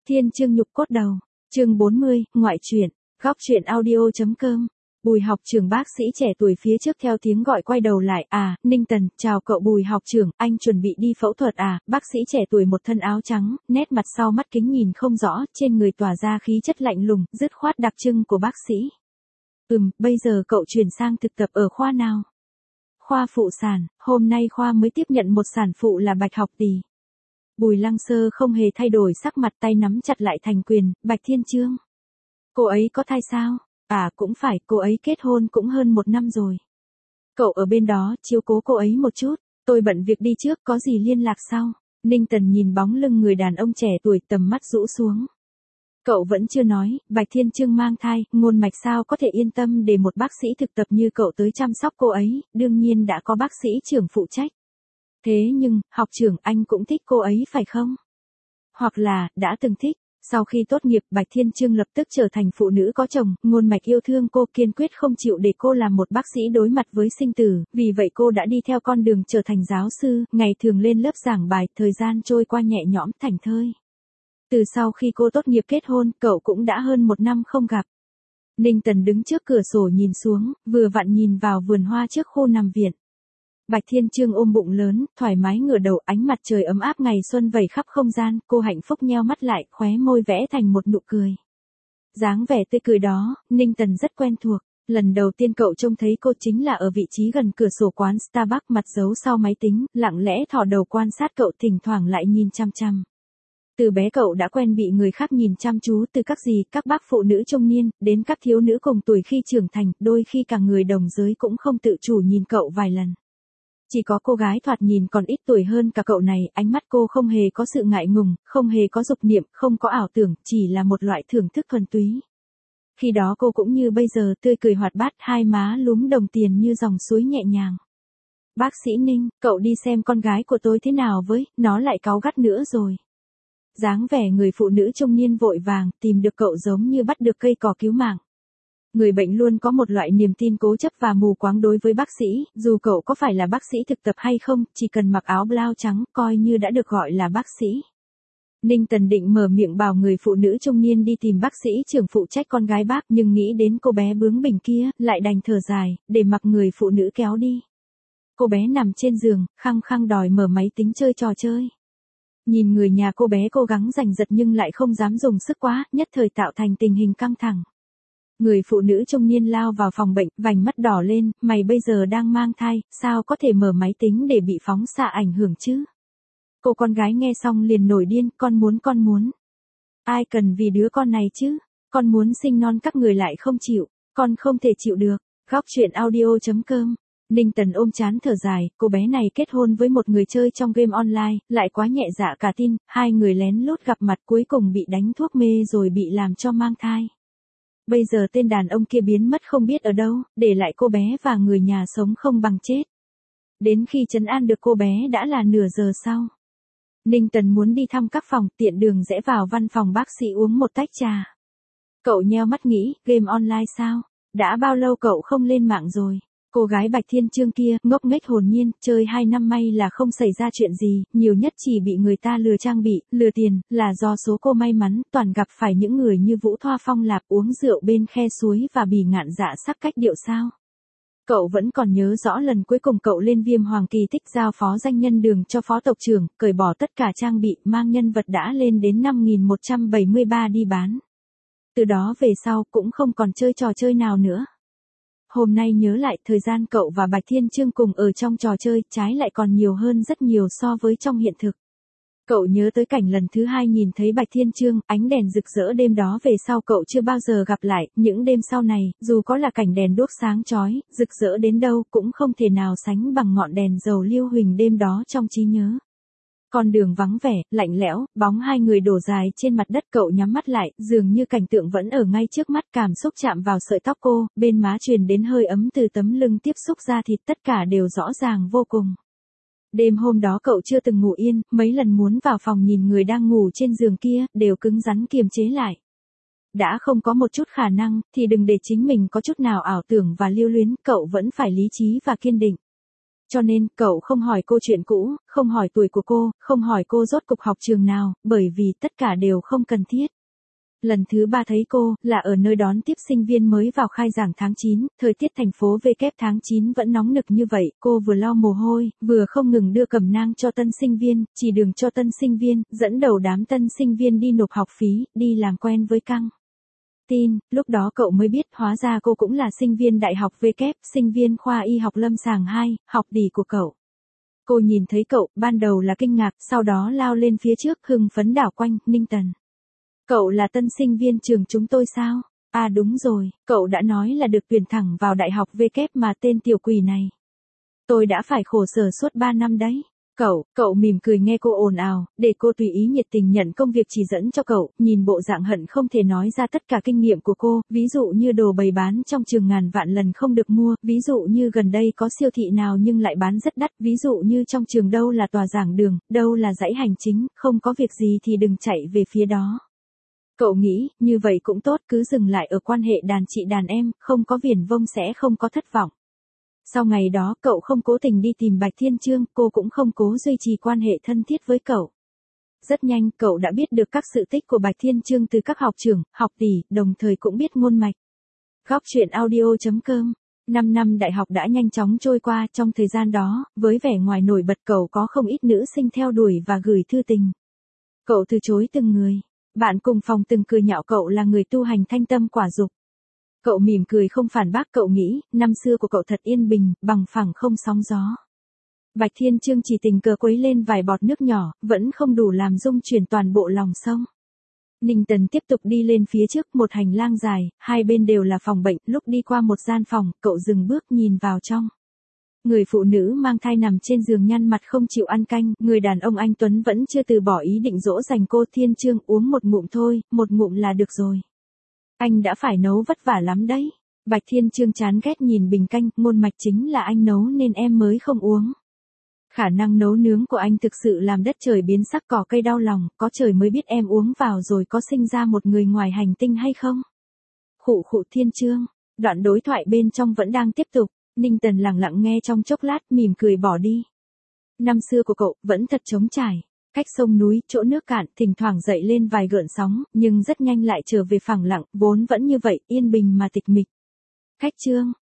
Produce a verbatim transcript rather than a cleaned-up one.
Thiên chương nhục cốt đầu. Chương bốn mươi, ngoại truyện. Góc truyện audio.com. Bùi học trưởng bác sĩ trẻ tuổi phía trước theo tiếng gọi quay đầu lại. À, Ninh Tần, chào cậu Bùi học trưởng, anh chuẩn bị đi phẫu thuật à? Bác sĩ trẻ tuổi một thân áo trắng, nét mặt sau mắt kính nhìn không rõ, trên người tỏa ra khí chất lạnh lùng, dứt khoát đặc trưng của bác sĩ. Ừm, bây giờ cậu chuyển sang thực tập ở khoa nào? Khoa phụ sản, hôm nay khoa mới tiếp nhận một sản phụ là Bạch Học Tỷ. Bùi Lăng Sơ không hề thay đổi sắc mặt, tay nắm chặt lại thành quyền. Bạch Thiên Chương. Cô ấy có thai sao? À cũng phải, cô ấy kết hôn cũng hơn một năm rồi. Cậu ở bên đó chiếu cố cô ấy một chút, tôi bận việc đi trước, có gì liên lạc sau. Ninh Tần nhìn bóng lưng người đàn ông trẻ tuổi, tầm mắt rũ xuống. Cậu vẫn chưa nói, Bạch Thiên Chương mang thai, Ngôn Mạch sao có thể yên tâm để một bác sĩ thực tập như cậu tới chăm sóc cô ấy, đương nhiên đã có bác sĩ trưởng phụ trách. Thế nhưng, học trưởng, anh cũng thích cô ấy phải không? Hoặc là, đã từng thích. Sau khi tốt nghiệp, Bạch Thiên Chương lập tức trở thành phụ nữ có chồng, Ngôn Mạch yêu thương cô, kiên quyết không chịu để cô làm một bác sĩ đối mặt với sinh tử, vì vậy cô đã đi theo con đường trở thành giáo sư, ngày thường lên lớp giảng bài, thời gian trôi qua nhẹ nhõm, thảnh thơi. Từ sau khi cô tốt nghiệp kết hôn, cậu cũng đã hơn một năm không gặp. Ninh Tần đứng trước cửa sổ nhìn xuống, vừa vặn nhìn vào vườn hoa trước khu nằm viện. Bạch Thiên Chương ôm bụng lớn, thoải mái ngửa đầu, ánh mặt trời ấm áp ngày xuân vẩy khắp không gian, cô hạnh phúc nheo mắt lại, khóe môi vẽ thành một nụ cười. Dáng vẻ tươi cười đó, Ninh Tần rất quen thuộc. Lần đầu tiên cậu trông thấy cô chính là ở vị trí gần cửa sổ quán Starbucks, mặt giấu sau máy tính, lặng lẽ thò đầu quan sát cậu, thỉnh thoảng lại nhìn chăm chăm. Từ bé cậu đã quen bị người khác nhìn chăm chú, từ các gì, các bác phụ nữ trung niên, đến các thiếu nữ cùng tuổi khi trưởng thành, đôi khi cả người đồng giới cũng không tự chủ nhìn cậu vài lần. Chỉ có cô gái thoạt nhìn còn ít tuổi hơn cả cậu này, ánh mắt cô không hề có sự ngại ngùng, không hề có dục niệm, không có ảo tưởng, chỉ là một loại thưởng thức thuần túy. Khi đó cô cũng như bây giờ, tươi cười hoạt bát, hai má lúm đồng tiền như dòng suối nhẹ nhàng. Bác sĩ Ninh, cậu đi xem con gái của tôi thế nào với, nó lại cáu gắt nữa rồi. Dáng vẻ người phụ nữ trung niên vội vàng, tìm được cậu giống như bắt được cây cỏ cứu mạng. Người bệnh luôn có một loại niềm tin cố chấp và mù quáng đối với bác sĩ, dù cậu có phải là bác sĩ thực tập hay không, chỉ cần mặc áo blau trắng, coi như đã được gọi là bác sĩ. Ninh Tần định mở miệng bảo người phụ nữ trung niên đi tìm bác sĩ trưởng phụ trách con gái bác, nhưng nghĩ đến cô bé bướng bỉnh kia, lại đành thở dài, để mặc người phụ nữ kéo đi. Cô bé nằm trên giường, khăng khăng đòi mở máy tính chơi trò chơi. Nhìn người nhà cô bé cố gắng giành giật nhưng lại không dám dùng sức quá, nhất thời tạo thành tình hình căng thẳng. Người phụ nữ trung niên lao vào phòng bệnh, vành mắt đỏ lên, mày bây giờ đang mang thai, sao có thể mở máy tính để bị phóng xạ ảnh hưởng chứ? Cô con gái nghe xong liền nổi điên, con muốn con muốn. Ai cần vì đứa con này chứ? Con muốn sinh non các người lại không chịu, con không thể chịu được. Góc truyện audio.com. Ninh Tần ôm chán thở dài, cô bé này kết hôn với một người chơi trong game online, lại quá nhẹ dạ cả tin, hai người lén lút gặp mặt cuối cùng bị đánh thuốc mê rồi bị làm cho mang thai. Bây giờ tên đàn ông kia biến mất không biết ở đâu, để lại cô bé và người nhà sống không bằng chết. Đến khi trấn an được cô bé đã là nửa giờ sau. Ninh Tần muốn đi thăm các phòng, tiện đường rẽ vào văn phòng bác sĩ uống một tách trà. Cậu nheo mắt nghĩ, game online sao? Đã bao lâu cậu không lên mạng rồi? Cô gái Bạch Thiên Chương kia, ngốc nghếch hồn nhiên, chơi hai năm may là không xảy ra chuyện gì, nhiều nhất chỉ bị người ta lừa trang bị, lừa tiền, là do số cô may mắn, toàn gặp phải những người như Vũ Thoa Phong Lạp uống rượu bên khe suối và Bỉ Ngạn Dạ sắc cách điệu sao. Cậu vẫn còn nhớ rõ lần cuối cùng cậu lên Viêm Hoàng Kỳ Tích giao phó danh nhân đường cho phó tộc trưởng, cởi bỏ tất cả trang bị, mang nhân vật đã lên đến năm nghìn một trăm bảy mươi ba đi bán. Từ đó về sau, cũng không còn chơi trò chơi nào nữa. Hôm nay nhớ lại, thời gian cậu và Bạch Thiên Chương cùng ở trong trò chơi, trái lại còn nhiều hơn rất nhiều so với trong hiện thực. Cậu nhớ tới cảnh lần thứ hai nhìn thấy Bạch Thiên Chương, ánh đèn rực rỡ đêm đó về sau cậu chưa bao giờ gặp lại, những đêm sau này, dù có là cảnh đèn đuốc sáng chói, rực rỡ đến đâu, cũng không thể nào sánh bằng ngọn đèn dầu lưu huỳnh đêm đó trong trí nhớ. Con đường vắng vẻ, lạnh lẽo, bóng hai người đổ dài trên mặt đất, cậu nhắm mắt lại, dường như cảnh tượng vẫn ở ngay trước mắt, cảm xúc chạm vào sợi tóc cô, bên má truyền đến hơi ấm từ tấm lưng tiếp xúc da thịt, tất cả đều rõ ràng vô cùng. Đêm hôm đó cậu chưa từng ngủ yên, mấy lần muốn vào phòng nhìn người đang ngủ trên giường kia, đều cứng rắn kiềm chế lại. Đã không có một chút khả năng, thì đừng để chính mình có chút nào ảo tưởng và lưu luyến, cậu vẫn phải lý trí và kiên định. Cho nên, cậu không hỏi cô chuyện cũ, không hỏi tuổi của cô, không hỏi cô rốt cục học trường nào, bởi vì tất cả đều không cần thiết. Lần thứ ba thấy cô, là ở nơi đón tiếp sinh viên mới vào khai giảng tháng chín, thời tiết thành phố V kép tháng chín vẫn nóng nực như vậy, cô vừa lau mồ hôi, vừa không ngừng đưa cẩm nang cho tân sinh viên, chỉ đường cho tân sinh viên, dẫn đầu đám tân sinh viên đi nộp học phí, đi làm quen với căng tin, lúc đó cậu mới biết hóa ra cô cũng là sinh viên đại học V kép, sinh viên khoa y học lâm sàng hai, học tỷ của cậu. Cô nhìn thấy cậu, ban đầu là kinh ngạc, sau đó lao lên phía trước, hưng phấn đảo quanh, Ninh Tần. Cậu là tân sinh viên trường chúng tôi sao? À đúng rồi, cậu đã nói là được tuyển thẳng vào đại học V kép mà tên tiểu quỷ này. Tôi đã phải khổ sở suốt ba năm đấy. Cậu, cậu mỉm cười nghe cô ồn ào, để cô tùy ý nhiệt tình nhận công việc chỉ dẫn cho cậu, nhìn bộ dạng hận không thể nói ra tất cả kinh nghiệm của cô, ví dụ như đồ bày bán trong trường ngàn vạn lần không được mua, ví dụ như gần đây có siêu thị nào nhưng lại bán rất đắt, ví dụ như trong trường đâu là tòa giảng đường, đâu là dãy hành chính, không có việc gì thì đừng chạy về phía đó. Cậu nghĩ, như vậy cũng tốt, cứ dừng lại ở quan hệ đàn chị đàn em, không có viển vông sẽ không có thất vọng. Sau ngày đó, cậu không cố tình đi tìm Bạch Thiên Chương, cô cũng không cố duy trì quan hệ thân thiết với cậu. Rất nhanh, cậu đã biết được các sự tích của Bạch Thiên Chương từ các học trưởng, học tỷ, đồng thời cũng biết ngôn mạch. Góc truyện audio chấm com. Năm năm đại học đã nhanh chóng trôi qua, trong thời gian đó, với vẻ ngoài nổi bật cậu có không ít nữ sinh theo đuổi và gửi thư tình. Cậu từ chối từng người. Bạn cùng phòng từng cười nhạo cậu là người tu hành thanh tâm quả dục. Cậu mỉm cười không phản bác, cậu nghĩ, năm xưa của cậu thật yên bình, bằng phẳng không sóng gió. Bạch Thiên Chương chỉ tình cờ quấy lên vài bọt nước nhỏ, vẫn không đủ làm rung chuyển toàn bộ lòng sông. Ninh Tần tiếp tục đi lên phía trước, một hành lang dài, hai bên đều là phòng bệnh, lúc đi qua một gian phòng, cậu dừng bước nhìn vào trong. Người phụ nữ mang thai nằm trên giường nhăn mặt không chịu ăn canh, người đàn ông anh Tuấn vẫn chưa từ bỏ ý định dỗ dành cô. Thiên Chương, uống một ngụm thôi, một ngụm là được rồi. Anh đã phải nấu vất vả lắm đấy. Bạch Thiên Chương chán ghét nhìn bình canh, ngôn mạch chính là anh nấu nên em mới không uống. Khả năng nấu nướng của anh thực sự làm đất trời biến sắc, cỏ cây đau lòng, có trời mới biết em uống vào rồi có sinh ra một người ngoài hành tinh hay không. Khụ khụ. Thiên Chương, đoạn đối thoại bên trong vẫn đang tiếp tục. Ninh Tần lặng lặng nghe trong chốc lát, mỉm cười bỏ đi. Năm xưa của cậu vẫn thật trống trải. Cách sông núi, chỗ nước cạn, thỉnh thoảng dậy lên vài gợn sóng, nhưng rất nhanh lại trở về phẳng lặng, vốn vẫn như vậy, yên bình mà tịch mịch. Khách Chương,